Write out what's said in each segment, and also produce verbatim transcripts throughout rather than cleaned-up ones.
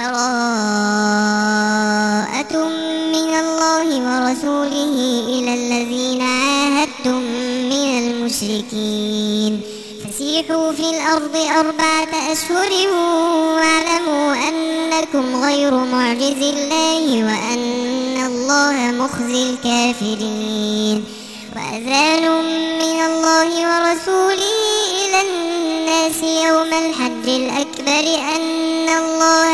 براءة من الله ورسوله إلى الذين عاهدتم من المشركين فسيحوا في الأرض أربعة أشهر واعلموا أنكم غير معجز الله وأن الله مخزي الكافرين وأذان من الله ورسوله إلى الناس يوم الحج الأكبر أن الله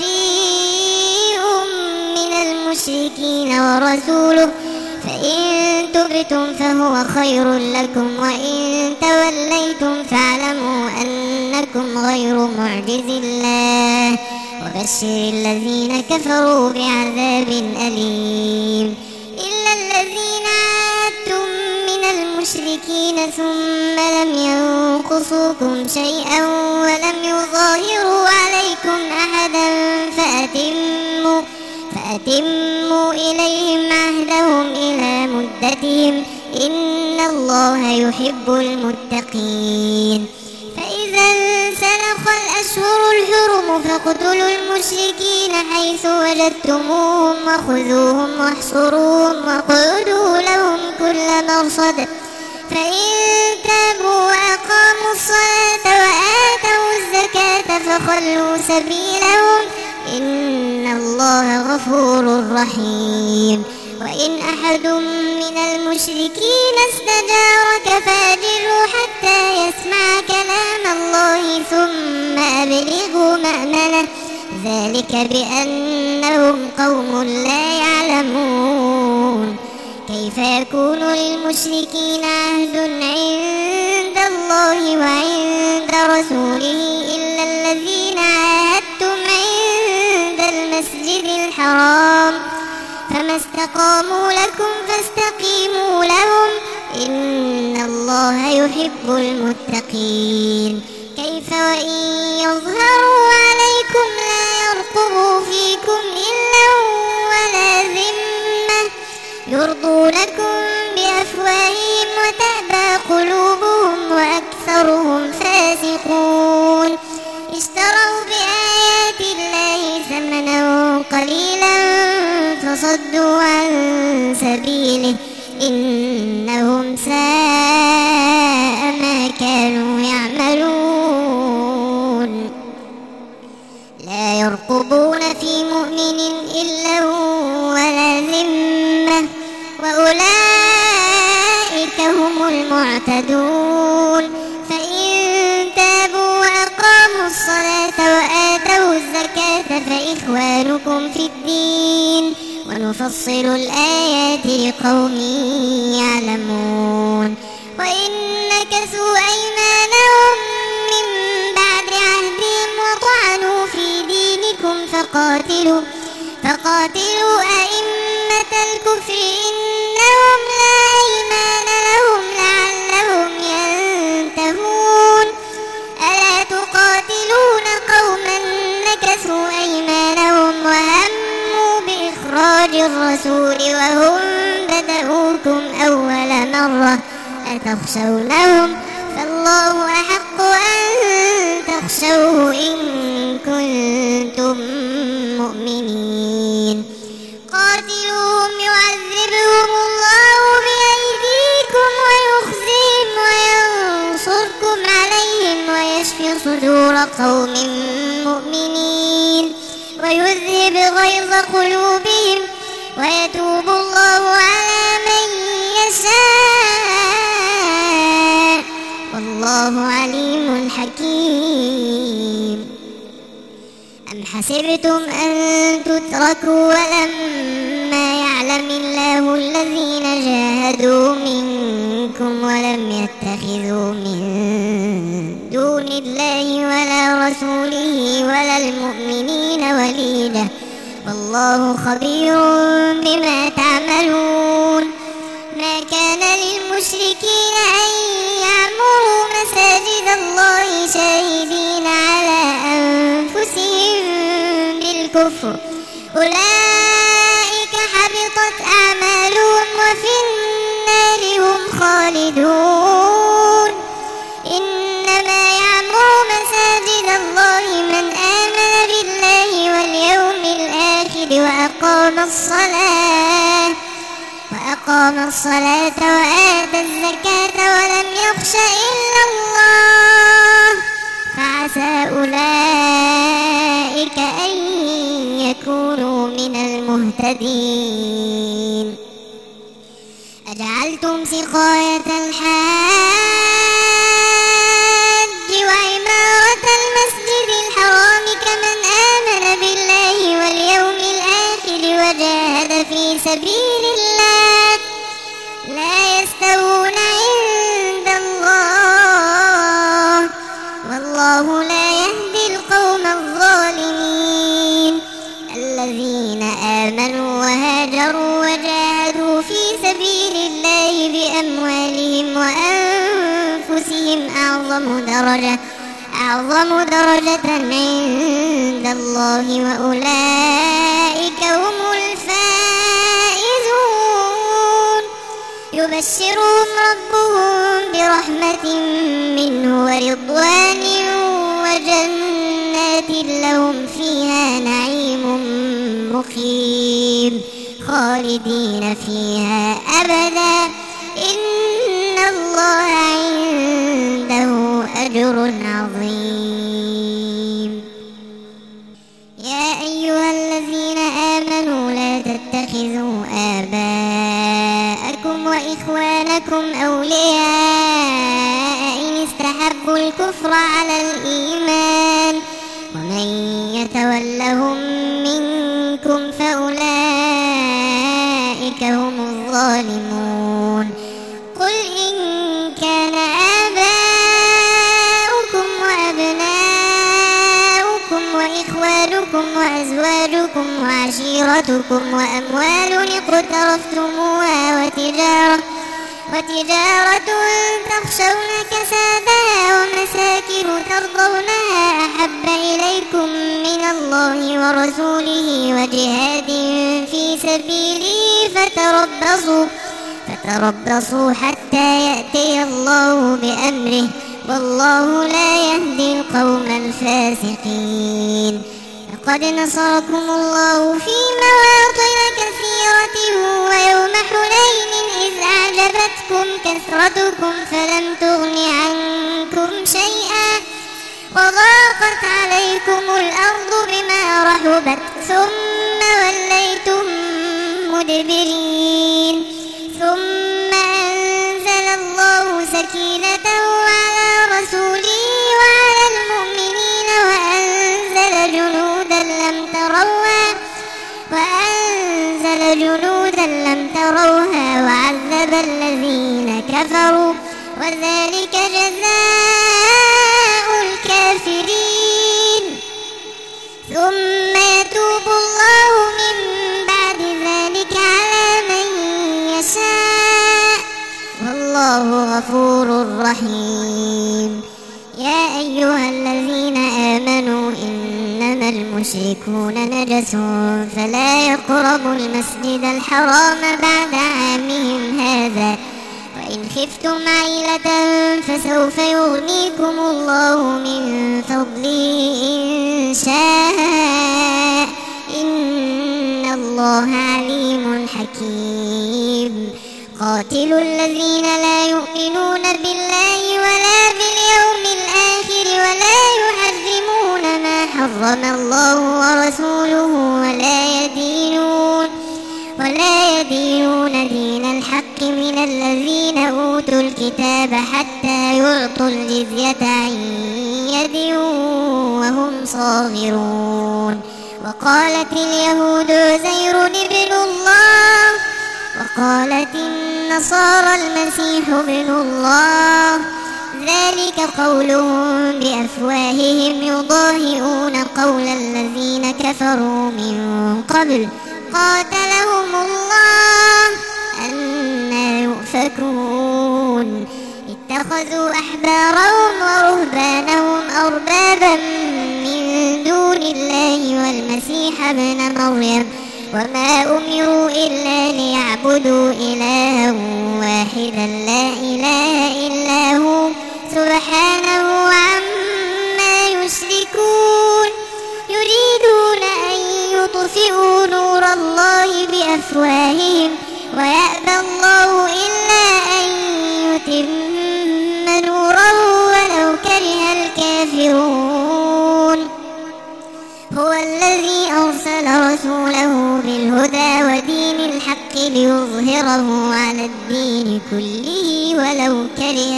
بريء من المشركين ورسوله فإن تبتم فهو خير لكم وإن توليتم فاعلموا أنكم غير معجز الله وبشر الذين كفروا بعذاب أليم إلا الذين عاهدتم من المشركين ثم لم ينقصوكم شيئا ولم يظاهروا عليكم أحدا فأتموا فأتموا إليهم عهدهم إلى مدتهم إن الله يحب المتقين فإذا انسلخ الأشهر الحرم فاقتلوا المشركين حيث وجدتموهم وخذوهم واحصروهم واقعدوا لهم كل مرصد فإن تابوا وأقاموا الصلاة وآتوا الزكاة فخلوا سبيلهم إن الله غفور رحيم وإن أحد من المشركين استجارك فأجره حتى يسمع كلام الله ثم أبلغوا مأمنه ذلك بأنهم قوم لا يعلمون كيف يكون للمشركين عهد عند الله وعند رسوله إلا الذين عاهدتم عند المسجد الحرام فما استقاموا لكم فاستقيموا لهم إن الله يحب المتقين كيف وإن يظهروا عليكم لا يرقبوا فيكم إلا ولا ذمة يرضونكم بأفواههم وتأبى قلوبهم وأكثرهم فاسقون اشتروا بآيات الله ثمنا قليلا فصدوا عن سبيله إنهم ساء ما كانوا يعملون لا يرقبون في مؤمن إلا ولا ذمة وأولئك هم المعتدون فإن تابوا وأقاموا الصلاة وآتوا الزكاة فإخوانكم في الدين ونفصل الآيات لقوم يعلمون وإن نكثوا أيمانهم من بعد عهدهم وطعنوا في دينكم فقاتلوا فقاتلوا أئمة الكفر إنهم لا أيمان لهم لعلهم ينتهون ألا تقاتلون قوما نكثوا أيمانهم وهموا بإخراج الرسول وهم بدأوكم أول مرة أتخشونهم فالله أحق أن تخشوه إن كنتم مؤمنين قاتلوهم يعذبهم الله بأيديكم ويخزيهم وينصركم عليهم ويشفي صدور قوم مؤمنين ويذهب غيظ قلوبهم ويتوب الله على من يشاء والله عليم حكيم أم حسبتم أن تتركوا ولما يعلم الله الذين جاهدوا منكم ولم يتخذوا من دون الله ولا رسوله ولا المؤمنين وليدا والله خبير بما تعملون ما كان للمشركين أن يعمروا مساجد الله شاهدين على أنفسهم بالكفر أولئك حبطت أعمالهم وفي النار هم خالدون إنما يعمر مساجد الله من آمن بالله واليوم وأقام الصلاة وأقام الصلاة وآتى الزكاة ولم يخش إلا الله فعسى أولئك أن يكونوا من المهتدين. أجعلتم سقاية الحاج وعمارة المسجد الحرام كمن آمن بالله واليوم الآخر وجاهد في سبيل الله لا يستوون عند الله والله لا يهدي القوم الظالمين. الذين آمنوا وهاجروا وجاهدوا في سبيل الله بأموالهم وأنفسهم أعظم درجة أعظم درجة عند الله وأولئك هم الفائزون. يبشرهم ربهم برحمة منه ورضوان وجنات لهم فيها نعيم مقيم خالدين فيها أبدا إن الله عنده أجر عظيم. يا أيها الذين آمنوا لا تتخذوا آباءكم وإخوانكم أولياء إن استحبوا الكفر على الإيمان ومن يتولهم منكم فأولئك هم الظالمون. قل إن كان آباؤكم وأبناؤكم وإخوانكم وأزواجكم وعشيرتكم وأموال اقترفتموها وتجارة وتجارة تخشون كسادها ومساكن ترضونها أحب إليكم من الله ورسوله وجهاد في سبيله فتربصوا فتربصوا حتى يأتي الله بأمره والله لا يهدي القوم الفاسقين. لقد نصركم الله في مواطن كثيرة ويوم حنين إذ أعجبتكم كثرتكم فلم تغن عنكم شيئا وضاقت عليكم الأرض بما رحبت ثم وليتم مدبرين. ثم أنزل الله سكينته على رسوله وعلى المؤمنين وأنزل جنودا لم تروها وأنزل جنودا لم تروها وعذب الذين كفروا وذلك جزاء الكافرين. ثم يتوب الله من بعد ذلك على من يشاء والله غفور رحيم. يا أيها الذين آمنوا إنما المشركون نجس فلا يقربوا المسجد الحرام بعد عامهم هذا وإن خفتم عيلة فسوف يغنيكم الله من فضله إن شاء إن الله عليم حكيم. قاتلوا الذين لا يؤمنون بالله ولا باليوم الآخر ولا يحرمون ما حرم الله ورسوله ولا يدينون ولا يدينون دين الحق من الذين أوتوا الكتاب حتى يعطوا الجزية عن يد وهم صاغرون. وقالت اليهود عزير ابن الله وقالت النصارى المسيح ابن الله ذلك قولهم بأفواههم يضاهئون قول الذين كفروا من قبل قاتلهم الله أنى يؤفكون. اتخذوا أحبارهم ورهبانهم أربابا من دون الله والمسيح ابن مريم وما أمروا إلا ليعبدوا إلها واحدا لا إله إلا هو سبحانه عما يشركون. يريدون أن يطفئوا نور الله بأفواههم ويأبى الله إلا أن يتم نوره ولو كره الكافرون. هو الذي أرسل رسوله بالهدى ودين الحق ليظهره على الدين كله ولو كره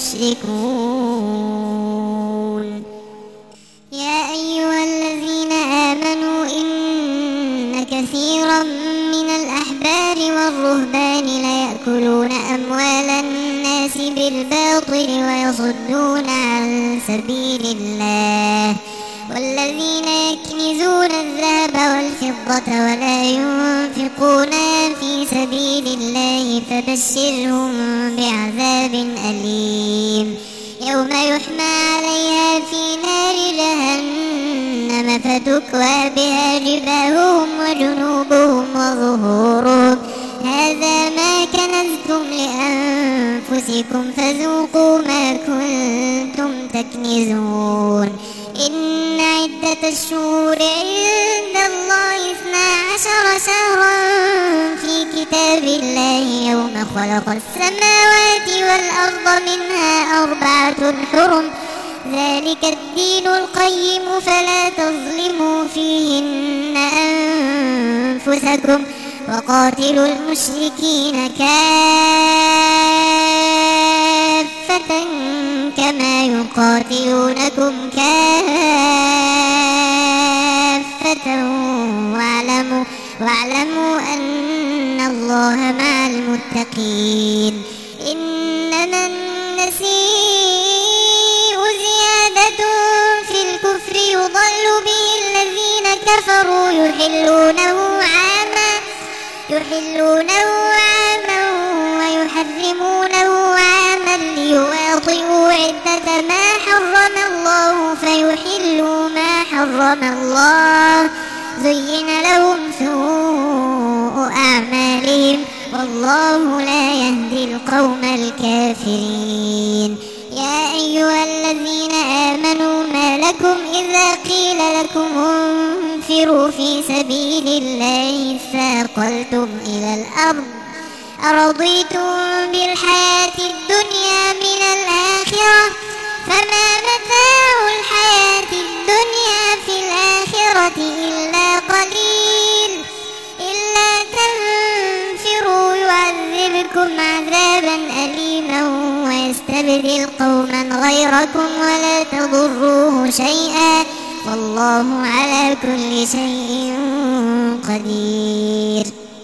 المشركون. يا أيها الذين آمنوا إن كثيرا من الأحبار والرهبان ليأكلون أموال الناس بالباطل ويصدون عن سبيل الله والذين يكنزون الذهب والفضة ولا ينفقونها في سبيل الله فبشرهم بعذاب أليم يوم يحمى عليها في نار جهنم فتكوى بها جباههم وجنوبهم وظهورهم هذا ما كنزتم لأنفسكم فذوقوا ما كنتم تكنزون. إن عدة الشهور عند الله اثنا عشر شهرا في كتاب الله يوم خلق السماوات والأرض منها أربعة حرم ذلك الدين القيم فلا تظلموا فيهن أنفسكم وقاتلوا المشركين كافة كما يقاتلونكم كافة واعلموا, واعلموا أن الله مع المتقين. إنما النسيء زيادة في الكفر يضل به الذين كفروا يحلونه عاما يحلونه عاما ويحرمونه عاما ليواطئوا عدة ما حرم الله فيحلوا ما حرم الله زين لهم سوء أعمالهم والله لا يهدي القوم الكافرين. يا أيها الذين آمنوا ما لكم إذا قيل لكم انفروا في سبيل الله اثاقلتم إلى الأرض أرضيتم بالحياة الدنيا من الآخرة فما متاع الحياة الدنيا في الآخرة إلا قليل إلا تنفروا يعذبكم عذابا أليما ويستبدل قوما غيركم ولا تضروه شيئا والله على كل شيء قدير.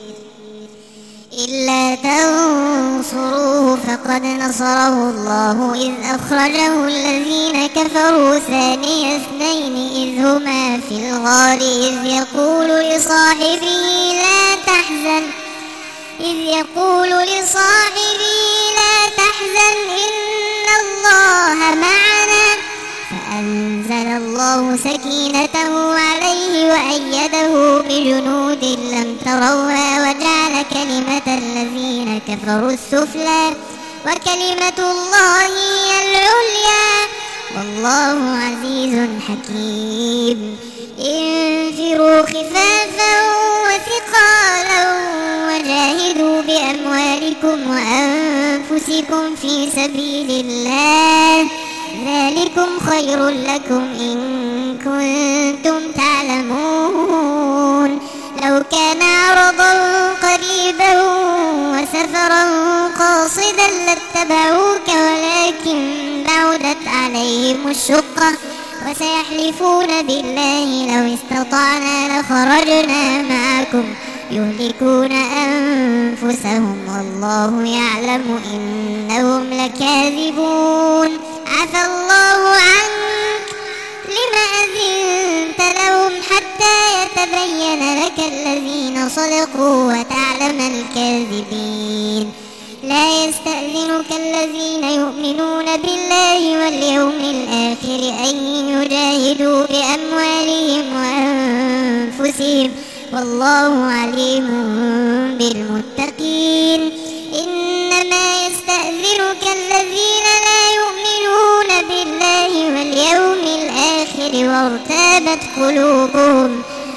إلا تنصروه فقد نصره الله إذ أخرجه الذين كفروا ثاني اثنين إذ هما في الغار إذ يقول لصاحبه لا تحزن إذ يقول لصاحبه لا تحزن إن الله معنا فأنزل الله سكينته عليه وأيده بجنود لم تروها وجعل كلمة الذين كفروا السفلى وكلمة الله هي العليا والله عزيز حكيم. انفروا خفافا وثقالا وجاهدوا بأموالكم وأنفسكم في سبيل الله ذلكم خير لكم إن كنتم تعلمون. لو كان عرضا قريبا وسفرا قاصدا لاتبعوك ولكن بعدت عليهم الشقة وسيحلفون بالله لو استطعنا لخرجنا معكم يهلكون أنفسهم والله يعلم إنهم لكاذبون. عفى الله عنك لما أذنت لهم حتى يتبين لك الذين صدقوا وتعلم الكاذبين. لا يستأذنك الذين يؤمنون بالله واليوم الآخر أن يجاهدوا بأموالهم وأنفسهم والله عليم بالمتقين. إنما يستأذنك الذين لا يؤمنون بالله واليوم الآخر وارتابت قلوبهم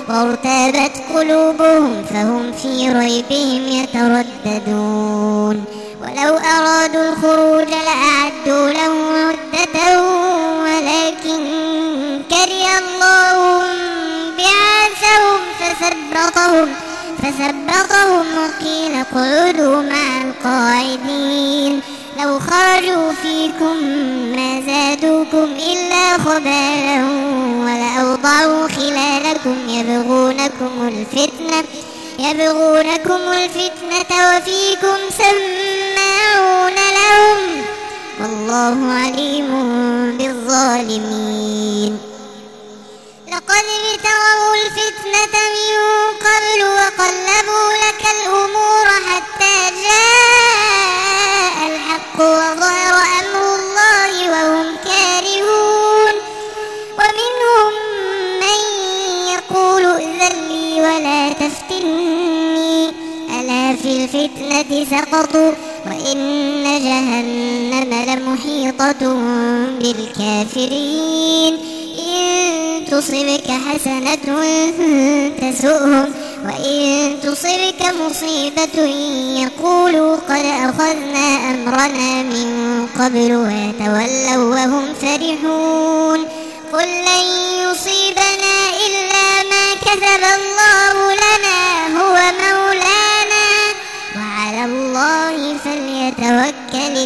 وارتابت قلوبهم فهم في ريبهم يترددون ولو أرادوا الخروج لأعدوا له عدة ولكن كره الله بعاثهم فثبطهم فثبطهم وقيل اقعدوا مع القاعدين لو خرجوا فيكم ما زادوكم إلا خبالا ولأوضعوا خلالكم يبغونكم الفتنة يبغونكم الفتنة وفيكم سماعون لهم والله عليم بالظالمين لقد ابتغوا الفتنة من قبل وقلبوا لك الأمور حتى جاء الحق وظهر أمر الله وهم كارهون ومنهم من يقول ائذن لي ولا تفتني ألا في الفتنة سقطوا وإن جهنم لمحيطة بالكافرين إن تصبك حسنة تسؤهم وإن تصبك مصيبة يقولوا قد أخذنا أمرنا من قبل ويتولوا وهم فرحون قل لن يصيبنا إلا ما كتب الله لنا هو مولانا وعلى الله فليتوكل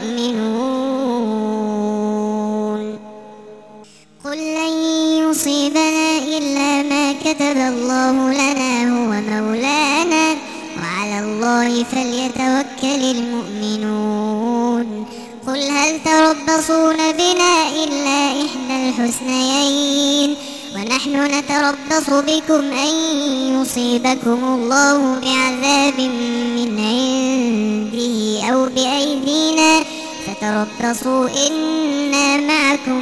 المؤمنون قل لن يصيبنا إلا ما كتب الله لنا هو مولانا وعلى الله فليتوكل المؤمنون قل هل تربصون بنا إلا إحدى الحسنيين ونحن نتربص بكم أن يصيبكم الله بعذاب من عنده أو بأيدينا فتربصوا إنا معكم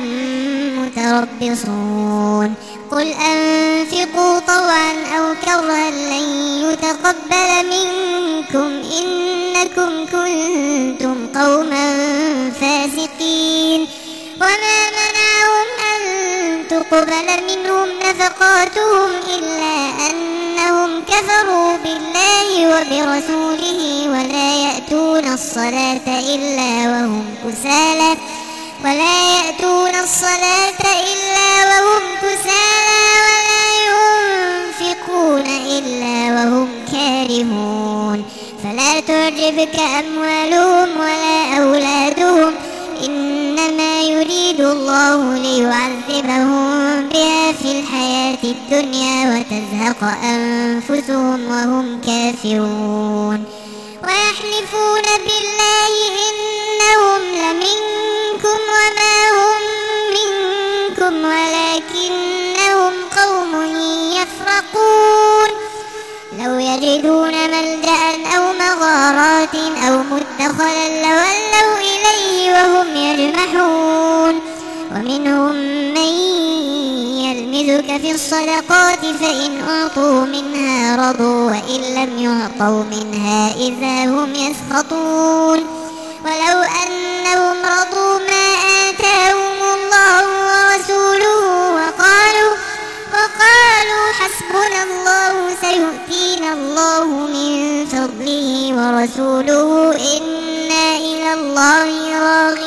متربصون قل أنفقوا طوعا أو كرها لن يتقبل منكم إنكم كنتم قوما فاسقين وما منعهم أن تقبل منهم نفقاتهم إلا أنهم كفروا بالله وبرسوله ولا يأتون الصلاة إلا وهم كسالى ولا يأتون الصلاة إلا وهم كسالى ولا ينفقون إلا وهم كارهون فلا تعجبك أموالهم ولا أولادهم إنما يريد الله ليعذبهم بها في الحياة الدنيا وتزهق أنفسهم وهم كافرون ويحلفون بالله إنهم لمنكم وما هم منكم ولكنهم قوم يفرقون لو يجدون ملجأ أو مغارات أو مدخلا لولوا إليه وهم يجمحون ومنهم من يلمزك في الصدقات فإن أعطوا منها رضوا وإن لم يعطوا منها إذا هم يسخطون ولو أنهم رضوا ما آتاهم الله ورسوله وقالوا وقالوا حسبنا الله سيؤتينا الله من فضله ورسوله إنا إلى الله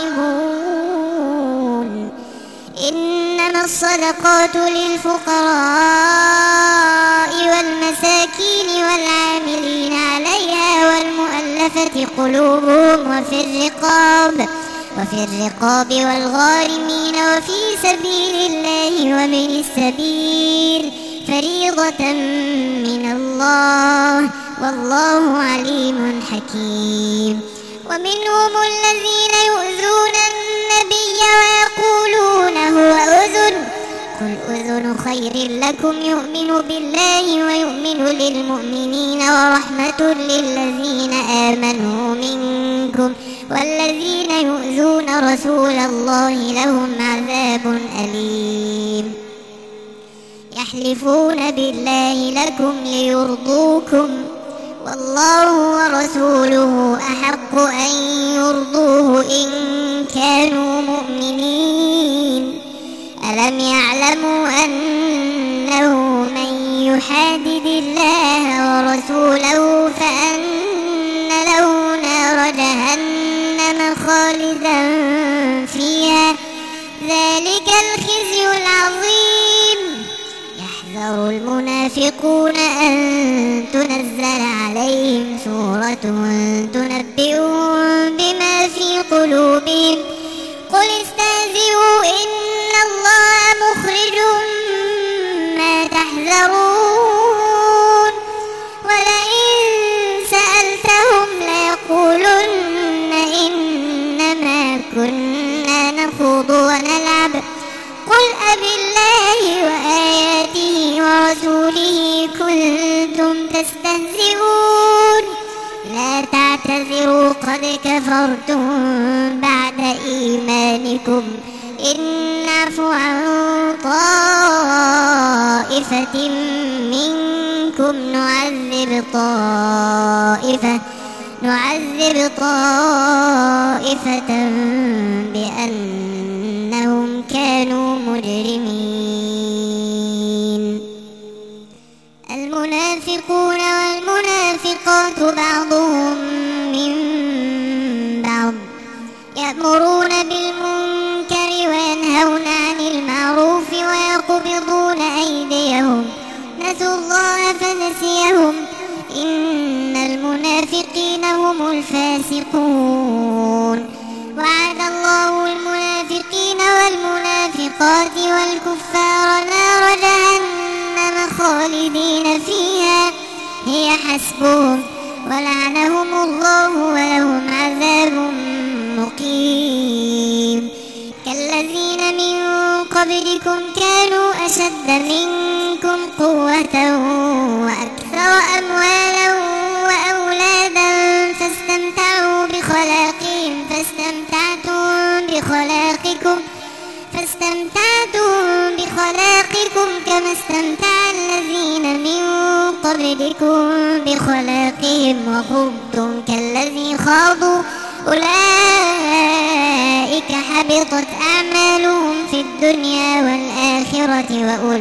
راغبون إنما الصدقات للفقراء والمساكين والعاملين عليها والمؤلفة قلوبهم وفي الرقاب وفي الرقاب والغارمين وفي سبيل الله وابن السبيل فريضة من الله والله عليم حكيم ومنهم الذين يؤذون النبي ويقولون هو أذن قل أذن خير لكم يؤمن بالله ويؤمن للمؤمنين ورحمة للذين آمنوا منكم والذين يؤذون رسول الله لهم عذاب أليم يحلفون بالله لكم ليرضوكم والله ورسوله أحق أن يرضوه إن كانوا مؤمنين ألم يعلموا أنه من يحادد الله ورسوله فأن له نار جهنم خالدا فيها ذلك الخزي العظيم. يحذر المنافقون أن تنزل عليهم سورة تنبئهم بما في قلوبهم قل استهزئوا إن الله مخرج ما تحذرون ولئن سألتهم ليقولن إنما كنا نخوض ونلعب قل أبالله وآياته ورسوله كنتم تستهزئون لا تعتذروا قد كفرتم بعد إيمانكم إن نعفو عن طائفة منكم نعذب طائفة نعذب طائفة بأنهم كانوا مجرمين. المنافقون والمنافقات بعضهم من بعض يأمرون بالمنكر وينهون عن المعروف ويقبضون أيديهم نسوا الله فنسيهم إن المنافقين هم الفاسقون. وعد الله المنافقين والمنافقات والكفار نار جهنم خالدين فيها هي حسبهم ولعنهم الله ولهم عذاب مقيم. كالذين من قبلكم كانوا أشد منكم قوة وأكثر أموالا وأولادا فاستمتعوا بخلاقهم فاستمتعتم بخلاقكم فاستمتعتم بخلاقكم كما استمتع الذين من قبلكم بخلاقهم وخضتم كالذي خاضوا أولئك حبطت أعمالهم في الدنيا والآخرة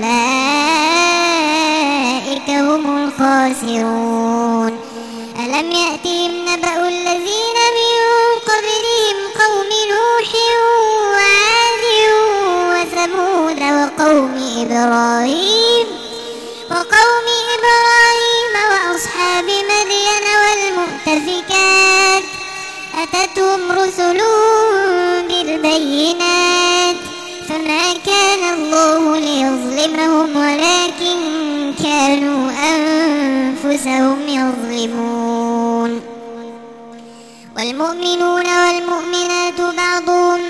وأولئك هم الخاسرون. ألم يأتهم نبأ الذين من قبلهم قوم نوح وعاد وثمود وقوم إبراهيم وقوم إبراهيم وأصحاب مدين والمؤتفكات أتتهم رسلهم بالبينات فما كان الله ليظلمهم ولكن كانوا أنفسهم يظلمون. والمؤمنون والمؤمنات بعضهم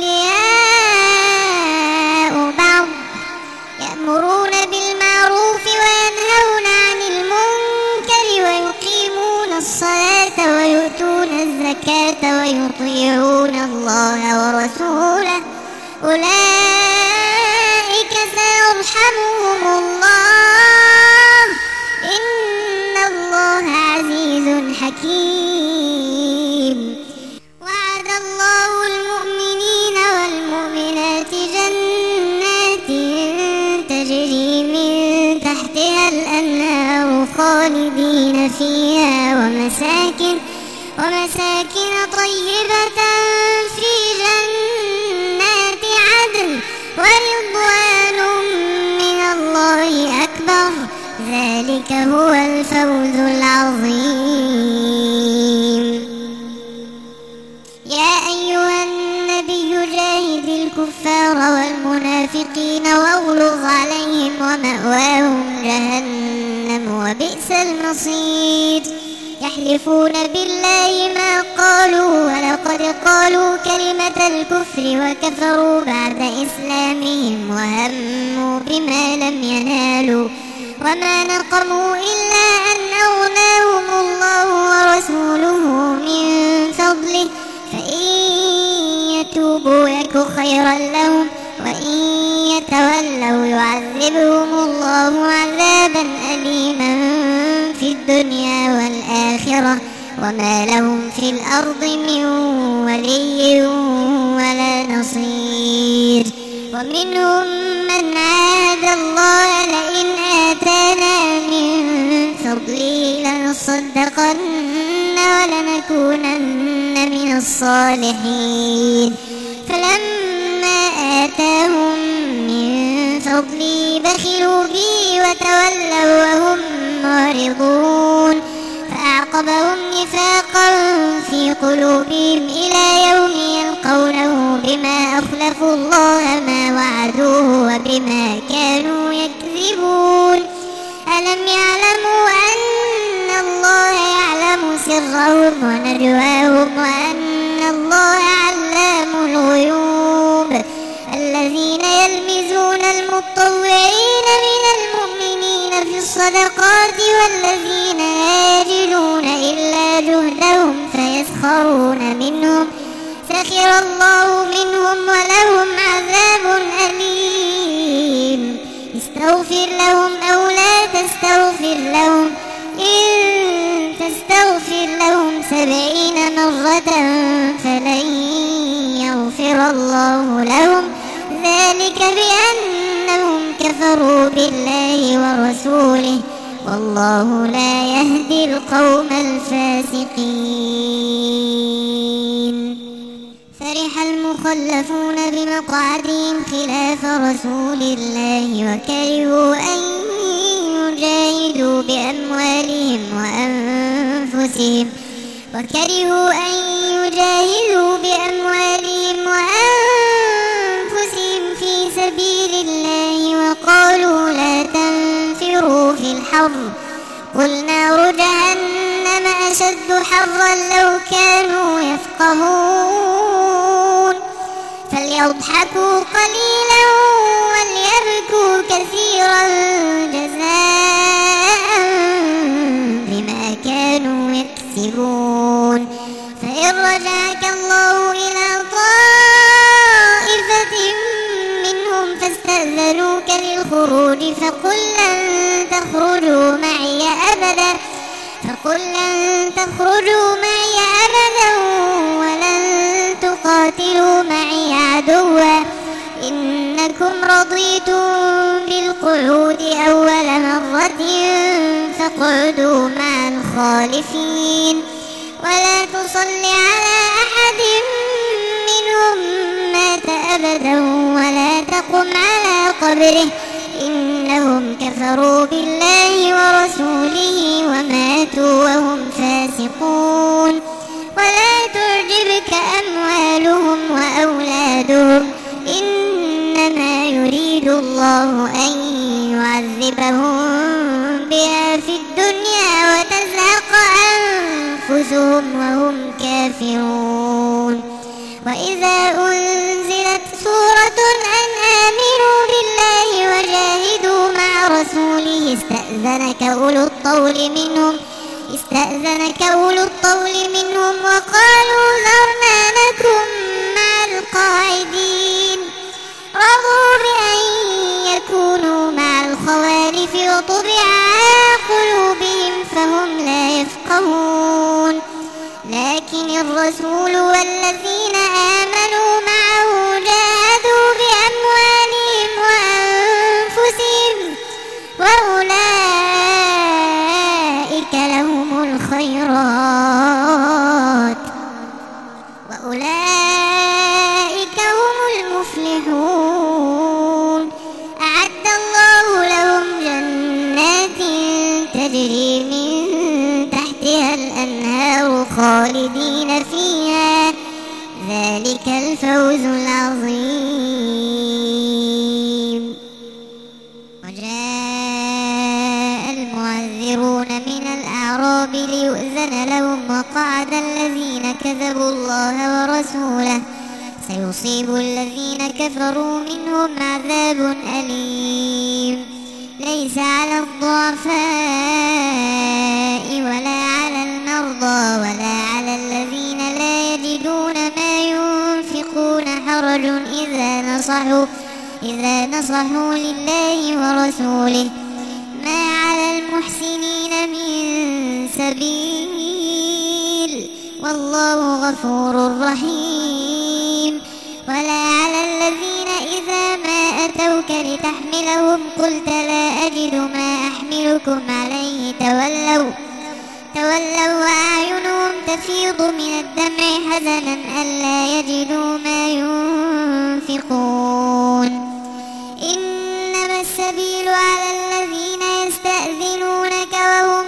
أولياء بعض يأمرون بالمعروف وينهون عن المنكر ويقيمون الصلاة ويؤتون الزكاة ويطيعون الله ورسوله أولئك سيرحمهم الله إن الله عزيز حكيم. وعد الله المؤمنين والمؤمنات جنات تجري من تحتها الأنهار خالدين فيها ومساكن ومساكن طيبة في جنات عدن ورضوان من الله أكبر ذلك هو الفوز العظيم. يا أيها النبي جاهد الكفار والمنافقين واغلظ عليهم ومأواهم جهنم وبئس المصير. يحلفون بالله ما قالوا ولقد قالوا كلمة الكفر وكفروا بعد إسلامهم وهموا بما لم ينالوا وما نقموا إلا أن أغناهم الله ورسوله من فضله فإن يتوبوا يك خيرا لهم وإن يتولوا يعذبهم الله عذابا أليما في الدنيا والآخرة وما لهم في الأرض من ولي ولا نصير. ومنهم من عاهد الله لئن آتانا لنصدقن ولنكونن من الصالحين. فلما آتاهم من فضله بخلوا به وتولوا وهم معرضون. فأعقبهم نفاقا في قلوبهم إلى يوم يلقونه بما أخلفوا الله ما وعدوه وبما كانوا يكذبون. ألم يعلموا أن الله يعلم سرهم ونجواهم وأن الله علام الغيوب. الذين يلمزون المطوعين من المؤمنين في الصدقات والذين لا يجدون إلا جهدهم فيسخرون منهم سخر الله منهم ولهم عذاب أليم. استغفر لهم أو لا تستغفر لهم إن تستغفر لهم سبعين مرة فلن يغفر الله لهم ذلك بأنهم كفروا بالله ورسوله والله لا يهدي القوم الفاسقين. فرح المخلفون بمقعدهم خلاف رسول الله وكرهوا أن يجاهدوا بأموالهم وأنفسهم وكرهوا أن يجاهدوا بأموالهم وأنفسهم في سبيل الله وقالوا لا تنفروا في الحر قل نار جهنم أشد حرا لو كانوا يفقهون. فليضحكوا قليلا وليبكوا كثيرا جزاء بما كانوا يكسبون. فإن رجعك الله إلى طائفة منهم فاستأذنوك للخروج فقل لن تخرجوا معي أبدا فقل لن تخرجوا معي أبدا ولن تقاتلوا معي عدوا إنكم رضيتم بالقعود أول مرة فاقعدوا مع الخالفين. ولا تصل على أحد منهم مات أبدا ولا تقم على قبره إنهم كفروا بالله ورسوله وماتوا وهم فاسقون. ولا تعجبك أموالهم وأولادهم إنما يريد الله أن يعذبهم بها في الدنيا وتزهق أنفسهم وهم كافرون. وإذا أنزلت سورة أن آمنوا بالله وجاهدوا مع رسوله استأذنك أولو الطول منهم استأذنك أولو الطول منهم وقالوا ذرنا نكن مع القاعدين. رضوا بأن يكونوا مع الخوالف وطبع على قلوبهم فهم لا يفقهون. لكن الرسول والذين آمنوا معه جاهدوا بأموالهم وأنفسهم وأولئك لهم الخيرات وأولئك هم المفلحون. أعد الله لهم جنات تجري من تحتها الأنهار خالدين فيها ذلك الفوز العظيم. وجاء المعذرون من الأعراب ليؤذن لهم وقعد الذين كذبوا الله ورسوله سيصيب الذين كفروا منهم عذاب أليم. ليس على الضعفاء ولا على المرضى ولا على الذين لا يجدون ما ينفقون حرج إذا نصحوا إذا نصحوا لله ورسوله ما على المحسنين من سبيل والله غفور رحيم. ولا على الذين إذا ما أتوك لتحملهم قلت لا أجد ما أحملكم عليه تولوا تولوا وأعينهم تفيض من الدمع حزنا ألا يجدوا ما ينفقون إنما السبيل على الذين يستأذنونك وهم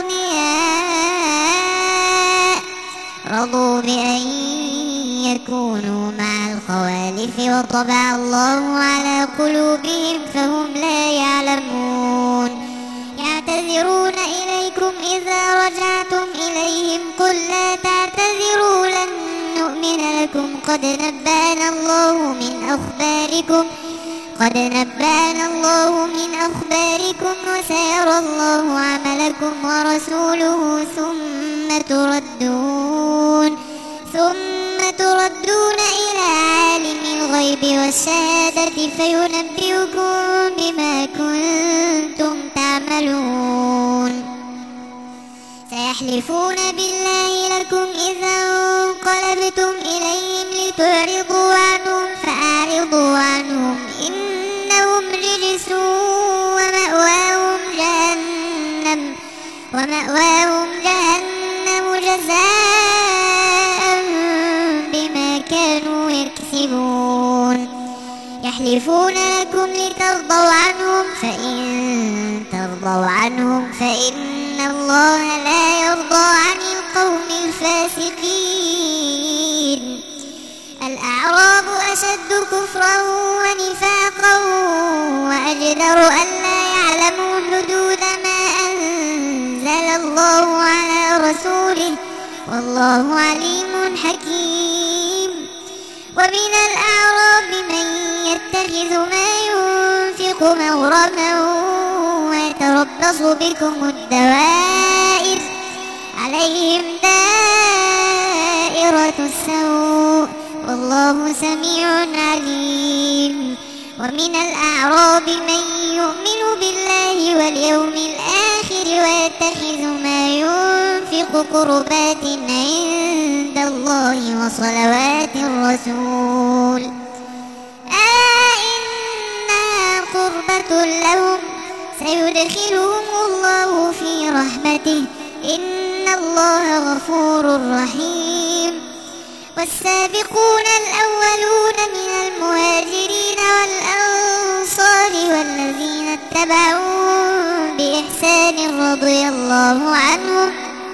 أغنياء رضوا بأن يكونوا مع الخوالف وطبع الله على قلوبهم فهم لا يعلمون يعتذرون إليكم إذا رجعتم إليهم قل لا تعتذروا لن نؤمن لكم قد نبأنا الله من أخباركم قد نبأنا الله من أخباركم وسيرى الله عملكم ورسوله ثم تردون ثم تردون إلى عالم الغيب والشهادة فينبئكم بما كنتم تعملون سيحلفون بالله لكم إذا انقلبتم إليهم لتعرضوا عنهم فأعرضوا عنهم إنهم رجس ومأواهم جهنم ومأواهم جهنم جزاء بما كانوا يكسبون يحلفون لكم لترضوا عنهم فإن ترضوا عنهم فإن الله لا يرضى عن القوم الفاسقين الأعراب أشد كفرا ونفاقا وأجدر ألا يعلموا حدود ما أنزل الله على رسوله والله عليم حكيم ومن الأعراب من يتخذ ما ينفق مغرما ويتربص بكم الدوائر عليهم دائرة السوء والله سميع عليم ومن الأعراب من يؤمن بالله واليوم الآخر ويتخذ ما ينفق قربات عند الله وصلوات الرسول ألا إنها قربة لهم سيدخلهم الله في رحمته إن الله غفور رحيم والسابقون الأولون من المهاجرين والأنصار والذين اتبعوهم بإحسان رضي الله عنهم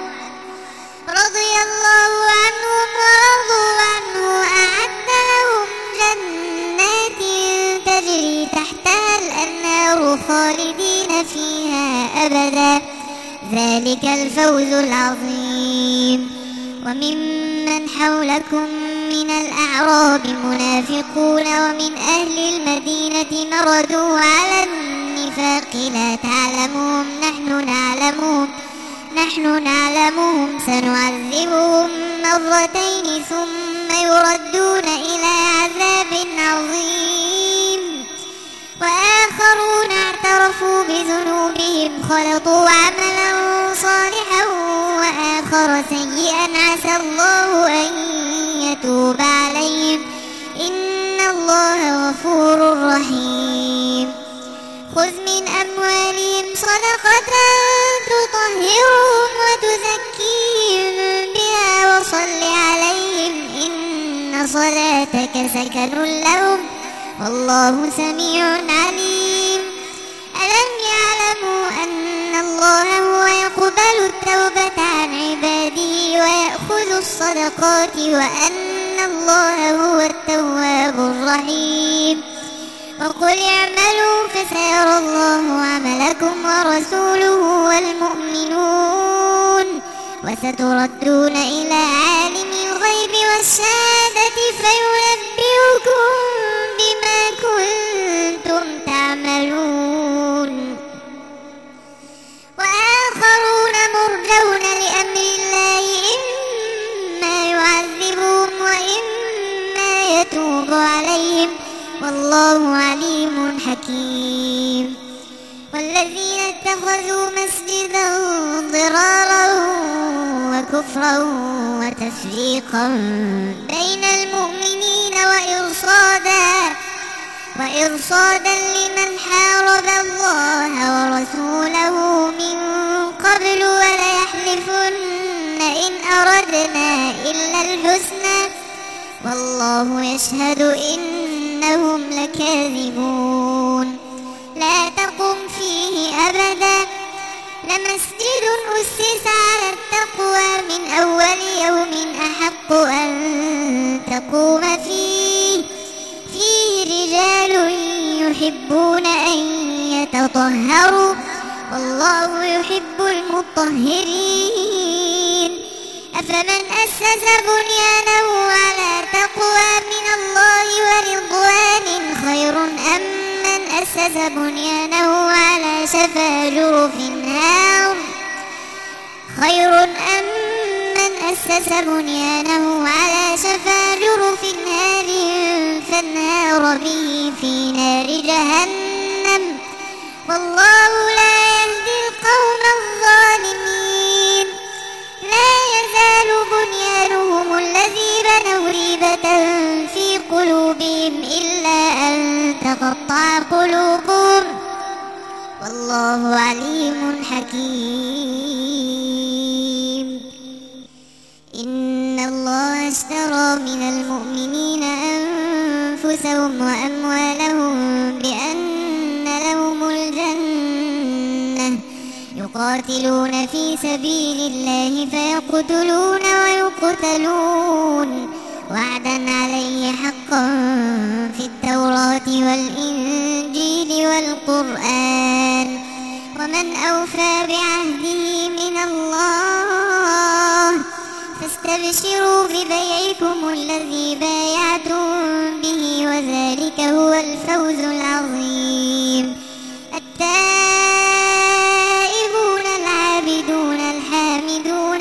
رضي الله عنهم ورضوا عنه أعد لهم جنات تجري تحتها الأنهار خالدين فيها أبدا ذلك الفوز العظيم وممن حولكم من الأعراب منافقون ومن أهل المدينة مردوا على النفاق لا تعلمهم نحن نعلمهم نحن نعلمهم سنعذبهم مرتين ثم يردون إلى عذاب عظيم وآخرون اعترفوا بذنوبهم خلطوا عملا صالحا وآخر سيئا عسى الله أن يتوب عليهم إن الله غفور رحيم خذ من أموالهم صدقة تطهرهم وتزكيهم بها وصل عليهم إن صلاتك سكن لهم والله سميع عليم ألم يعلموا أن الله هو يقبل التوبة عن عباده ويأخذ الصدقات وأن الله هو التواب الرحيم وقل اعملوا فسيرى الله عملكم ورسوله والمؤمنون وستردون إلى عالم الغيب والشهادة فينبئكم بما كنتم تعملون وآخرون مرجون لأمر الله إما يعذبهم وإما يتوب عليهم والله عليم حكيم والذين اتخذوا مسجدا ضرارا وكفرا وتفريقا بين المؤمنين وإرصادا وإرصادا لمن حارب الله ورسوله من قبل وليحلفن إن أردنا إلا الحسنى والله يشهد إنهم لكاذبون لا تقم فيه أبدا لمسجد أسس على التقوى من أول يوم أحق أن تقوم فيه فيه رجال يحبون أن يتطهروا والله يحب المطهرين أفمن أسس بنيانه على تقوى من الله ورضوان خير أم من أسس بنيانه على شفا جرف نار خير أم من أسس بنيانه على شفا جرف نار فانهار به في نار جهنم والله لا يهدي القوم الظالمين لا يزال بنيانهم الذي بنوا ريبة في قلوبهم إلا أن تقطع قلوبهم والله عليم حكيم إن الله اشترى من المؤمنين أنفسهم وأموالهم بأن لهم الجنة يقاتلون في سبيل الله فيقتلون ويقتلون وعدا عليه حقا في التوراة والإنجيل والقرآن ومن أوفى بعهده من الله فاستبشروا ببيعكم الذي بايعتم به وذلك هو الفوز العظيم التائبون العابدون الحامدون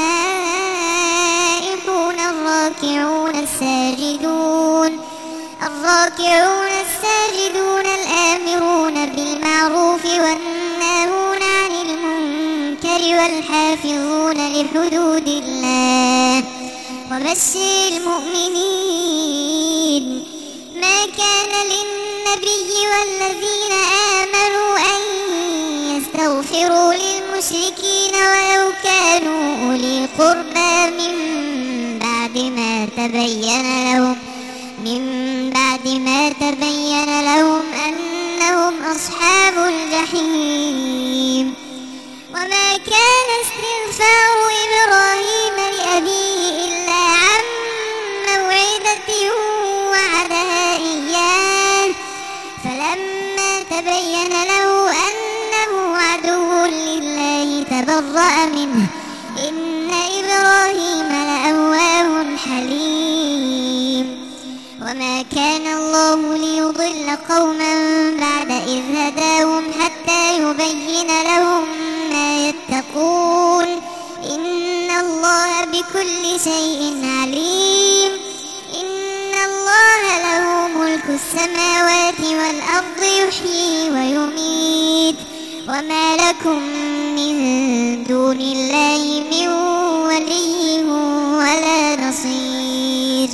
السائحون الراكعون الساجدون الراكعون الساجدون الآمرون بالمعروف والناهون عن المنكر والحافظون لحدود الله وبشر المؤمنين ما كان للنبي والذين آمنوا أن يستغفروا للمشركين ولو كانوا أولي قربى من بعد ما تبين لهم من بعد ما تبين لهم أنهم أصحاب الجحيم وما كان استغفار إبراهيم لأبيه إلا عن موعدة وعدها إياه فلما تبين له أنه عدو لله تبرأ منه إن إبراهيم لأواه حليم وما كان الله ليضل قوما بعد إذ هداهم حتى يبين لهم ما يتقون إن الله بكل شيء عليم إن الله له ملك السماوات والأرض يحيي ويميت وما لكم من دون الله من ولي ولا نصير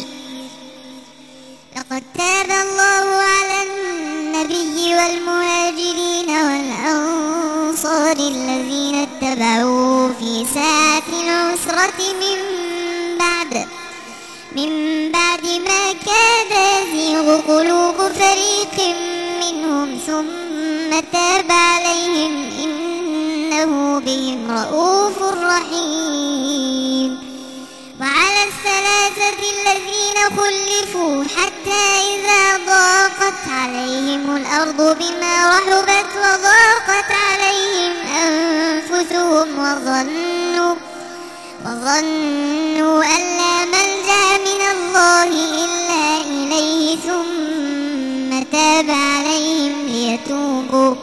لقد تاب الله على النبي والمهاجرين والأنصار الذين اتبعوه في ساعة العسرة من بعد من بعد ما كاد يزيغ قلوب فريق منهم ثم تاب عليهم إنه بهم رءوف رحيم وعلى الثلاثة الذين خلفوا حتى إذا ضاقت عليهم الأرض بما رحبت وضاقت عليهم أنفسهم وظنوا وظنوا أن لا ملجأ من الله إلا إليه ثم تاب عليهم ليتوبوا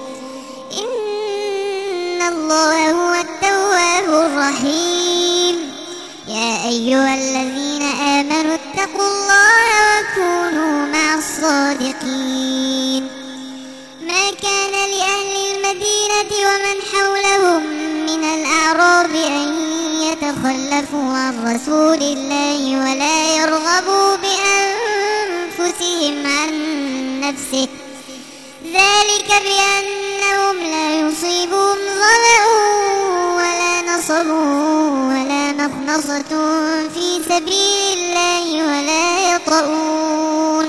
إن الله هو التواب الرحيم يا أيها الذين آمنوا اتقوا الله وكونوا مع الصادقين ما كان لأهل المدينة ومن حولهم من الأعراب أن يتخلفوا عن رسول الله ولا يرغبوا بأنفسهم عن نفسه ذلك بأنهم لا يصيبهم ظمأ ولا نصب ولا مخمصة مخمصة في سبيل الله ولا يطؤون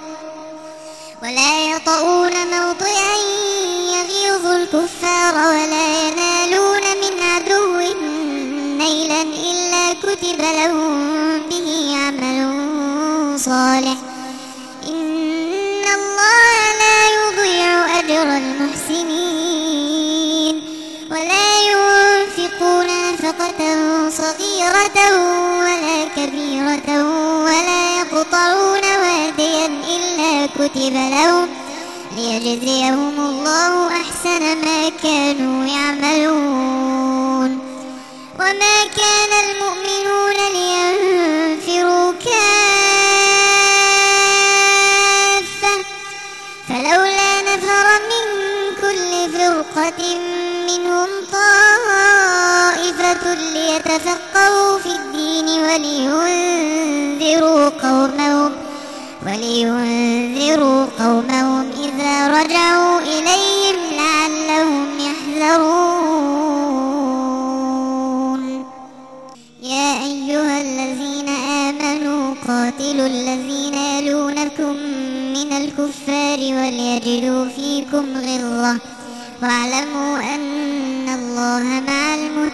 ولا يطؤون موطئا يغيظ الكفار ولا ينالون من عدو نيلا إلا كتب لهم به عمل صالح إن الله لا يضيع أجر المحسنين ولا ينفقون نفقة صغيرة ولا كبيرة ولا يقطعون واديا إلا كتب لهم ليجزيهم الله أحسن ما كانوا يعملون وما كان المؤمنون لينفروا كافة فلولا نفر من كل فرقة منهم طائفة ليتفقهوا في الدين ولينذروا قومهم ولينذروا قومهم إذا رجعوا إليهم لعلهم يحذرون يا أيها الذين آمنوا قاتلوا الذين يلونكم من الكفار وليجدوا فيكم غلظة واعلموا أن الله مع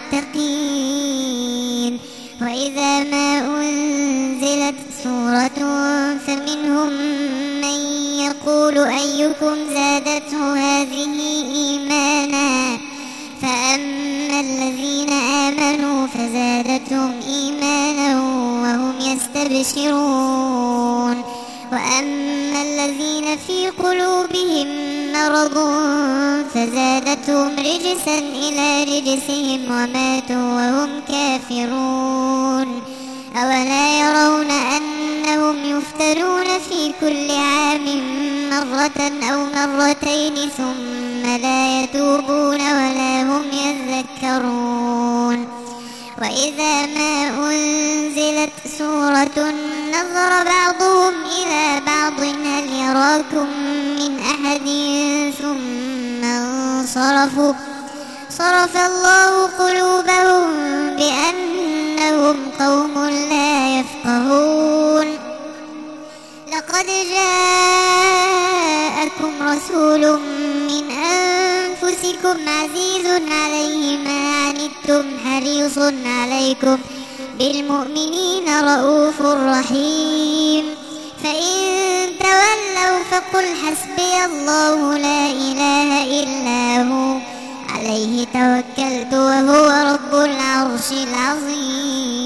المتقين وإذا ما أنزلت سورة فمنهم من يقول أيكم زادته هذه إيمانا فأما الذين آمنوا فزادتهم إيمانا وهم يستبشرون وأما الذين في قلوبهم مرض فزادتهم رجسا إلى رجسهم وماتوا وهم كافرون أولا يرون أنهم يفتنون في كل عام مرة أو مرتين ثم لا يتوبون ولا هم يذكرون وإذا ما أنزلت سورة نظر بعضهم إلى بعض هل يراكم من أحد ثم انصرفوا صرف الله قلوبهم بأنهم قوم لا يفقهون لقد جاءكم رسول من أنفسكم عزيز عليه ما عنتم حريص عليكم بالمؤمنين رؤوف رحيم فإن تولوا فقل حسبي الله لا إله إلا هو عليه توكلت وهو رب العرش العظيم